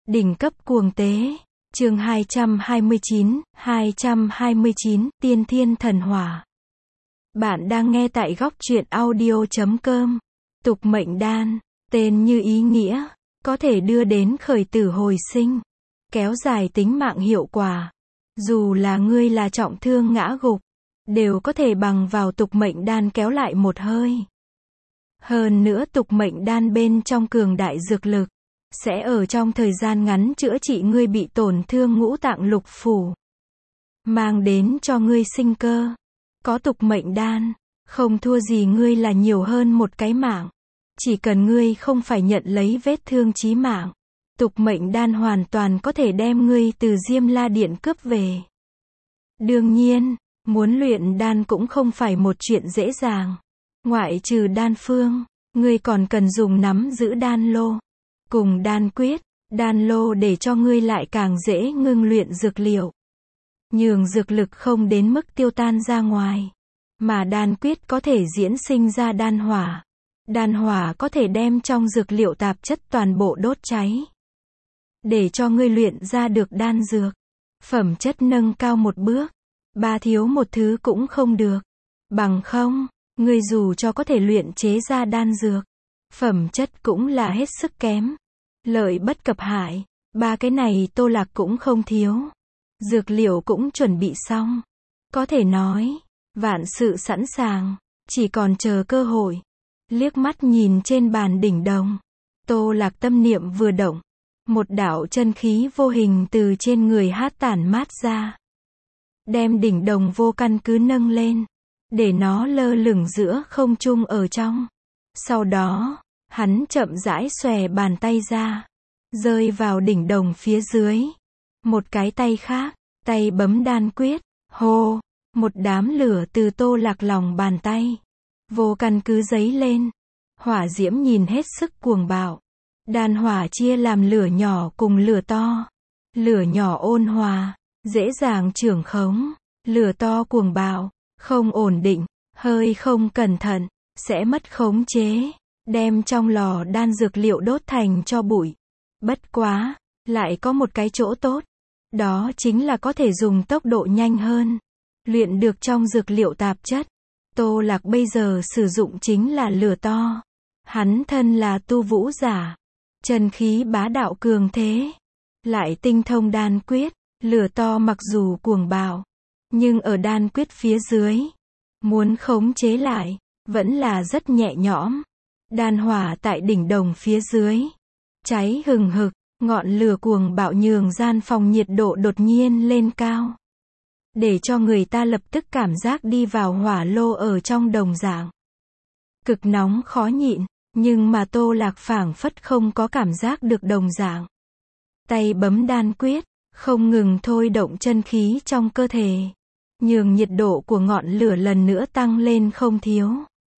Đỉnh cấp cuồng tế. Chương 229, Tiên Thiên Thần Hỏa. Bạn đang nghe tại góc truyện audio.com. Tục mệnh đan, tên như ý nghĩa, có thể đưa đến khởi tử hồi sinh, kéo dài tính mạng hiệu quả. Dù là ngươi là trọng thương ngã gục, đều có thể bằng vào tục mệnh đan kéo lại một hơi. Hơn nữa tục mệnh đan bên trong cường đại dược lực, sẽ ở trong thời gian ngắn chữa trị ngươi bị tổn thương ngũ tạng lục phủ, mang đến cho ngươi sinh cơ. Có tục mệnh đan, không thua gì ngươi là nhiều hơn một cái mạng. Chỉ cần ngươi không phải nhận lấy vết thương chí mạng, tục mệnh đan hoàn toàn có thể đem ngươi từ Diêm La Điện cướp về. Đương nhiên, muốn luyện đan cũng không phải một chuyện dễ dàng. Ngoại trừ đan phương, ngươi còn cần dùng nắm giữ đan lô cùng đan quyết. Đan lô để cho ngươi lại càng dễ ngưng luyện dược liệu, nhường dược lực không đến mức tiêu tan ra ngoài. Mà đan quyết có thể diễn sinh ra đan hỏa. Đan hỏa có thể đem trong dược liệu tạp chất toàn bộ đốt cháy, để cho ngươi luyện ra được đan dược. Phẩm chất nâng cao một bước, ba thiếu một thứ cũng không được. Bằng không, ngươi dù cho có thể luyện chế ra đan dược, phẩm chất cũng là hết sức kém. Lợi bất cập hại, ba cái này Tô Lạc cũng không thiếu. Dược liệu cũng chuẩn bị xong, có thể nói, vạn sự sẵn sàng, chỉ còn chờ cơ hội. Liếc mắt nhìn trên bàn đỉnh đồng, Tô Lạc tâm niệm vừa động, một đạo chân khí vô hình từ trên người hát tản mát ra, đem đỉnh đồng vô căn cứ nâng lên, để nó lơ lửng giữa không trung ở trong. Sau đó, hắn chậm rãi xòe bàn tay ra, rơi vào đỉnh đồng phía dưới. Một cái tay khác, tay bấm đan quyết, hô, một đám lửa từ Tô Lạc lòng bàn tay, vô căn cứ giấy lên. Hỏa diễm nhìn hết sức cuồng bạo. Đan hỏa chia làm lửa nhỏ cùng lửa to. Lửa nhỏ ôn hòa, dễ dàng trưởng khống. Lửa to cuồng bạo, không ổn định, hơi không cẩn thận, sẽ mất khống chế, đem trong lò đan dược liệu đốt thành tro bụi. Bất quá, lại có một cái chỗ tốt, đó chính là có thể dùng tốc độ nhanh hơn, luyện được trong dược liệu tạp chất. Tô Lạc bây giờ sử dụng chính là lửa to. Hắn thân là tu vũ giả, chân khí bá đạo cường thế, lại tinh thông đan quyết. Lửa to mặc dù cuồng bạo, nhưng ở đan quyết phía dưới, muốn khống chế lại, vẫn là rất nhẹ nhõm. Đan hỏa tại đỉnh đồng phía dưới, cháy hừng hực, ngọn lửa cuồng bạo nhường gian phòng nhiệt độ đột nhiên lên cao, để cho người ta lập tức cảm giác đi vào hỏa lô ở trong đồng dạng. Cực nóng khó nhịn, nhưng mà Tô Lạc phảng phất không có cảm giác được đồng dạng. Tay bấm đan quyết, không ngừng thôi động chân khí trong cơ thể, nhường nhiệt độ của ngọn lửa lần nữa tăng lên không thiếu.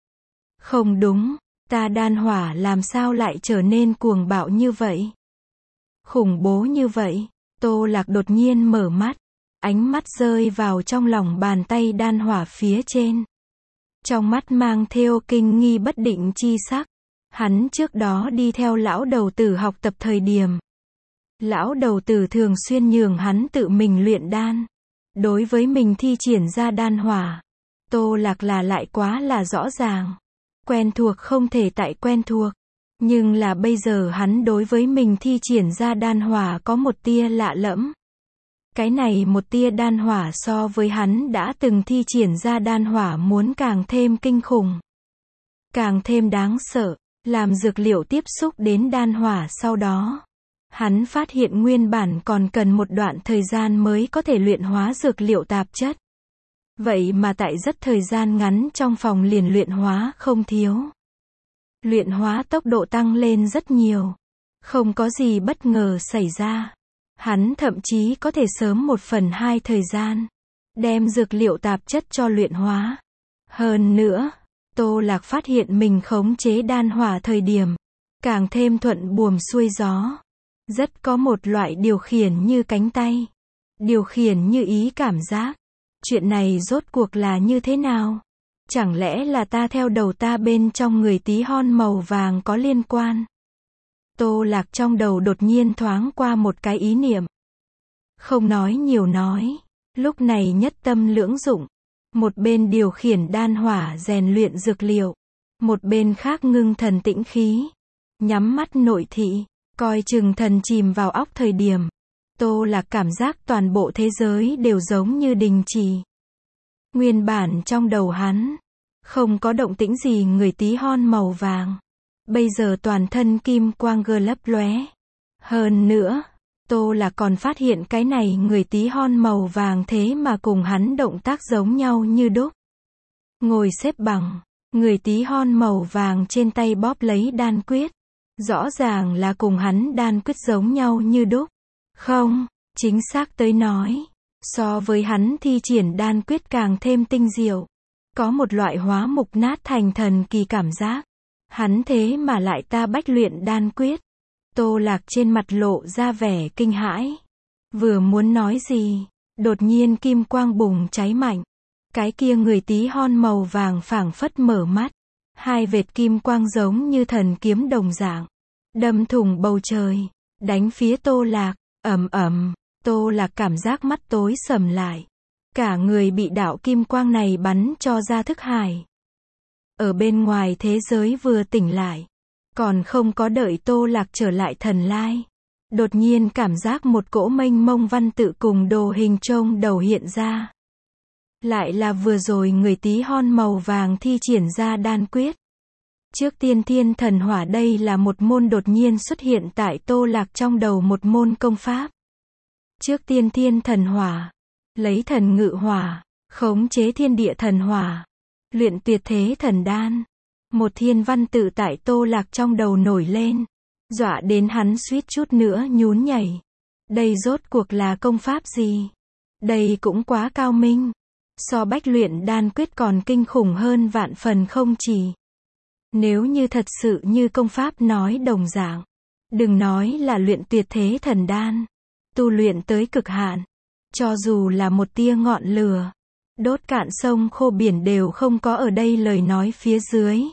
Không đúng, ta đan hỏa làm sao lại trở nên cuồng bạo như vậy? Khủng bố như vậy? Tô Lạc đột nhiên mở mắt, ánh mắt rơi vào trong lòng bàn tay đan hỏa phía trên. Trong mắt mang theo kinh nghi bất định chi sắc. Hắn trước đó đi theo lão đầu tử học tập thời điểm, lão đầu tử thường xuyên nhường hắn tự mình luyện đan. Đối với mình thi triển ra đan hỏa, Tô Lạc là lại quá là rõ ràng. Quen thuộc không thể tại quen thuộc. Nhưng là bây giờ hắn đối với mình thi triển ra đan hỏa có một tia lạ lẫm. Cái này một tia đan hỏa so với hắn đã từng thi triển ra đan hỏa muốn càng thêm kinh khủng, càng thêm đáng sợ. Làm dược liệu tiếp xúc đến đan hỏa sau đó, hắn phát hiện nguyên bản còn cần một đoạn thời gian mới có thể luyện hóa dược liệu tạp chất. Vậy mà tại rất thời gian ngắn trong phòng liền luyện hóa không thiếu. Luyện hóa tốc độ tăng lên rất nhiều. Không có gì bất ngờ xảy ra. Hắn thậm chí có thể sớm 1/2 thời gian đem dược liệu tạp chất cho luyện hóa. Hơn nữa, Tô Lạc phát hiện mình khống chế đan hỏa thời điểm càng thêm thuận buồm xuôi gió. Rất có một loại điều khiển như cánh tay, điều khiển như ý cảm giác. Chuyện này rốt cuộc là như thế nào? Chẳng lẽ là ta theo đầu ta bên trong người tí hon màu vàng có liên quan? Tô Lạc trong đầu đột nhiên thoáng qua một cái ý niệm. Không nói nhiều nói, lúc này nhất tâm lưỡng dụng. Một bên điều khiển đan hỏa rèn luyện dược liệu, một bên khác ngưng thần tĩnh khí, nhắm mắt nội thị, coi chừng thần chìm vào óc thời điểm. Tô Lạc cảm giác toàn bộ thế giới đều giống như đình trì. Nguyên bản trong đầu hắn, không có động tĩnh gì người tí hon màu vàng. Bây giờ toàn thân kim quang gơ lấp lóe. Hơn nữa, Tô Lạc còn phát hiện cái này người tí hon màu vàng thế mà cùng hắn động tác giống nhau như đúc. Ngồi xếp bằng, người tí hon màu vàng trên tay bóp lấy đan quyết. Rõ ràng là cùng hắn đan quyết giống nhau như đúc. Không, chính xác tới nói, so với hắn thi triển đan quyết càng thêm tinh diệu. Có một loại hóa mục nát thành thần kỳ cảm giác. Hắn thế mà lại ta bách luyện đan quyết. Tô Lạc trên mặt lộ ra vẻ kinh hãi. Vừa muốn nói gì, đột nhiên kim quang bùng cháy mạnh. Cái kia người tí hon màu vàng phảng phất mở mắt. Hai vệt kim quang giống như thần kiếm đồng dạng, đâm thủng bầu trời, đánh phía Tô Lạc. Ầm ầm, Tô Lạc cảm giác mắt tối sầm lại. Cả người bị đạo kim quang này bắn cho ra thức hải. Ở bên ngoài thế giới vừa tỉnh lại, còn không có đợi Tô Lạc trở lại thần lai. Đột nhiên cảm giác một cỗ mênh mông văn tự cùng đồ hình trông đầu hiện ra. Lại là vừa rồi người tí hon màu vàng thi triển ra đan quyết. Trước tiên thiên thần hỏa, đây là một môn đột nhiên xuất hiện tại Tô Lạc trong đầu một môn công pháp. Trước tiên thiên thần hỏa, lấy thần ngự hỏa, khống chế thiên địa thần hỏa, luyện tuyệt thế thần đan. Một thiên văn tự tại Tô Lạc trong đầu nổi lên, dọa đến hắn suýt chút nữa nhún nhảy. Đây rốt cuộc là công pháp gì? Đây cũng quá cao minh. So bách luyện đan quyết còn kinh khủng hơn vạn phần không chỉ. Nếu như thật sự như công pháp nói đồng dạng, đừng nói là luyện tuyệt thế thần đan, tu luyện tới cực hạn, cho dù là một tia ngọn lửa, đốt cạn sông khô biển đều không có ở đây lời nói phía dưới.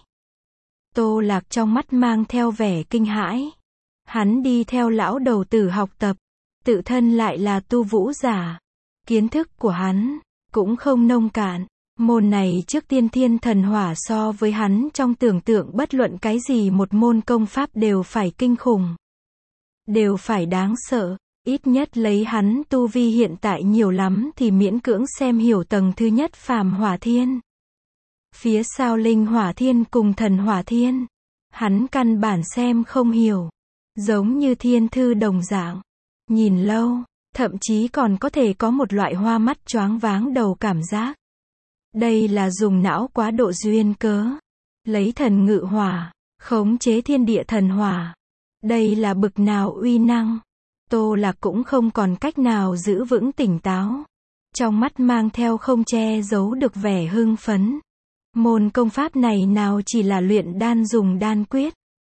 Tô Lạc trong mắt mang theo vẻ kinh hãi. Hắn đi theo lão đầu tử học tập, tự thân lại là tu vũ giả. Kiến thức của hắn cũng không nông cạn. Môn này trước tiên thiên thần hỏa so với hắn trong tưởng tượng bất luận cái gì một môn công pháp đều phải kinh khủng, đều phải đáng sợ. Ít nhất lấy hắn tu vi hiện tại nhiều lắm thì miễn cưỡng xem hiểu tầng thứ nhất phàm hỏa thiên. Phía sau linh hỏa thiên cùng thần hỏa thiên, hắn căn bản xem không hiểu. Giống như thiên thư đồng dạng. Nhìn lâu, thậm chí còn có thể có một loại hoa mắt choáng váng đầu cảm giác. Đây là dùng não quá độ duyên cớ. Lấy thần ngự hỏa, khống chế thiên địa thần hỏa. Đây là bực nào uy năng. Tô Lạc cũng không còn cách nào giữ vững tỉnh táo. Trong mắt mang theo không che giấu được vẻ hưng phấn. Môn công pháp này nào chỉ là luyện đan dùng đan quyết.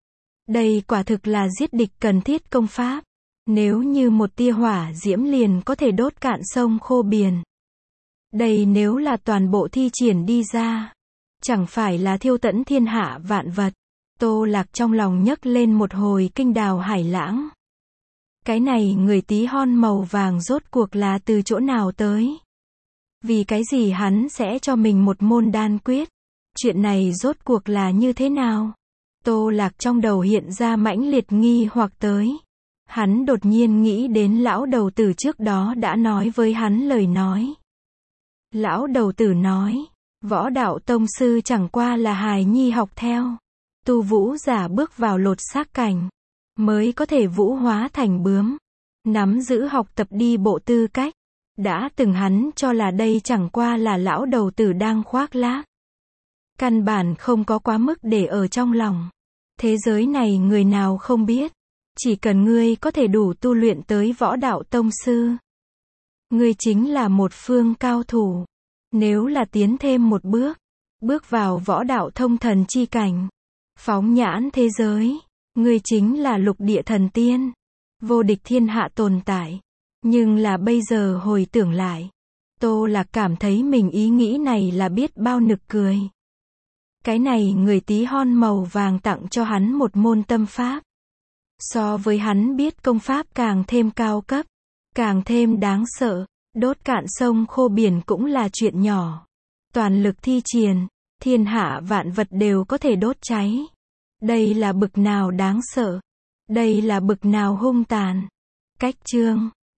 Đây quả thực là giết địch cần thiết công pháp. Nếu như một tia hỏa diễm liền có thể đốt cạn sông khô biển. Đây nếu là toàn bộ thi triển đi ra, chẳng phải là thiêu tẫn thiên hạ vạn vật. Tô Lạc trong lòng nhấc lên một hồi kinh đào hải lãng. Cái này người tí hon màu vàng rốt cuộc là từ chỗ nào tới? Vì cái gì hắn sẽ cho mình một môn đan quyết? Chuyện này rốt cuộc là như thế nào? Tô Lạc trong đầu hiện ra mãnh liệt nghi hoặc tới. Hắn đột nhiên nghĩ đến lão đầu tử trước đó đã nói với hắn lời nói. Lão đầu tử nói, võ đạo tông sư chẳng qua là hài nhi học theo. Tu vũ giả bước vào lột xác cảnh, mới có thể vũ hóa thành bướm. Nắm giữ học tập đi bộ tư cách. Đã từng hắn cho là đây chẳng qua là lão đầu tử đang khoác lác. Căn bản không có quá mức để ở trong lòng. Thế giới này người nào không biết. Chỉ cần ngươi có thể đủ tu luyện tới võ đạo tông sư, ngươi chính là một phương cao thủ. Nếu là tiến thêm một bước, bước vào võ đạo thông thần chi cảnh, phóng nhãn thế giới, ngươi chính là lục địa thần tiên, vô địch thiên hạ tồn tại. Nhưng là bây giờ hồi tưởng lại, Tô Lạc cảm thấy mình ý nghĩ này là biết bao nực cười. Cái này người tí hon màu vàng tặng cho hắn một môn tâm pháp. So với hắn biết công pháp càng thêm cao cấp, càng thêm đáng sợ, đốt cạn sông khô biển cũng là chuyện nhỏ. Toàn lực thi triển, thiên hạ vạn vật đều có thể đốt cháy. Đây là bực nào đáng sợ. Đây là bực nào hung tàn. Cách chương